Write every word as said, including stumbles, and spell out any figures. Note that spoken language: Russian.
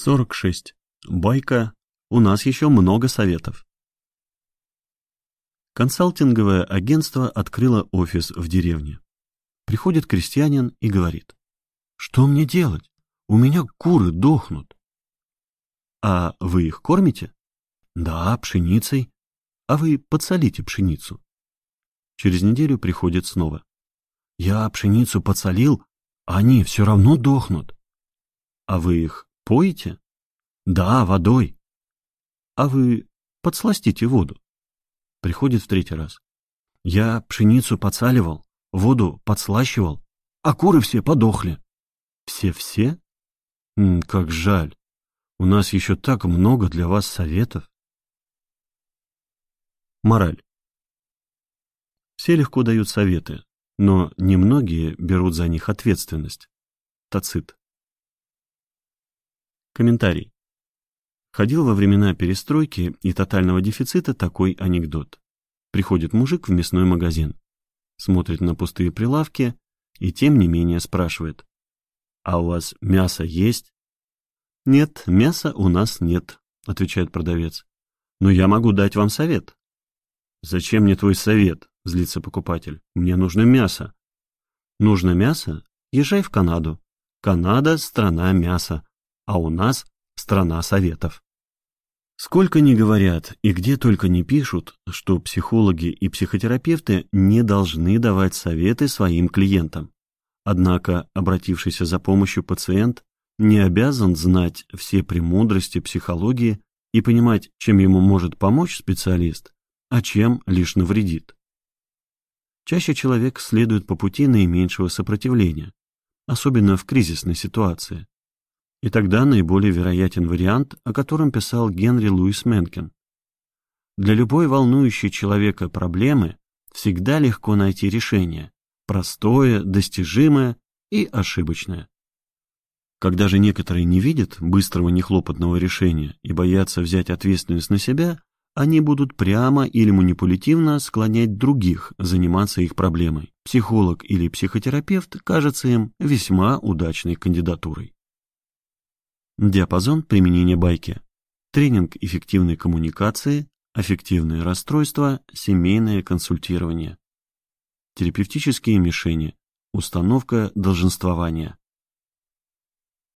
сорок шесть. Байка. У нас еще много советов. Консалтинговое агентство открыло офис в деревне. Приходит крестьянин и говорит: «Что мне делать? У меня куры дохнут». «А вы их кормите?» «Да, пшеницей». «А вы подсолите пшеницу». Через неделю приходит снова: «Я пшеницу подсолил, а они все равно дохнут». «А вы их поете?» «Да, водой». «А вы подсластите воду». Приходит в третий раз: «Я пшеницу подсаливал, воду подслащивал, а куры все подохли». «Все-все? М, как жаль. У нас еще так много для вас советов». Мораль. Все легко дают советы, но немногие берут за них ответственность. Тацит. Комментарий. Ходил во времена перестройки и тотального дефицита такой анекдот. Приходит мужик в мясной магазин, смотрит на пустые прилавки и тем не менее спрашивает: «А у вас мясо есть?» «Нет, мяса у нас нет», — отвечает продавец. «Но я могу дать вам совет». «Зачем мне твой совет?» — злится покупатель. «Мне нужно мясо». «Нужно мясо? Езжай в Канаду. Канада — страна мяса, а у нас страна советов». Сколько ни говорят и где только не пишут, что психологи и психотерапевты не должны давать советы своим клиентам. Однако обратившийся за помощью пациент не обязан знать все премудрости психологии и понимать, чем ему может помочь специалист, а чем лишь навредит. Чаще человек следует по пути наименьшего сопротивления, особенно в кризисной ситуации. И тогда наиболее вероятен вариант, о котором писал Генри Луис Менкен. Для любой волнующей человека проблемы всегда легко найти решение, простое, достижимое и ошибочное. Когда же некоторые не видят быстрого нехлопотного решения и боятся взять ответственность на себя, они будут прямо или манипулятивно склонять других заниматься их проблемой. Психолог или психотерапевт кажется им весьма удачной кандидатурой. Диапазон применения байки. Тренинг эффективной коммуникации, аффективные расстройства, семейное консультирование. Терапевтические мишени. Установка долженствования.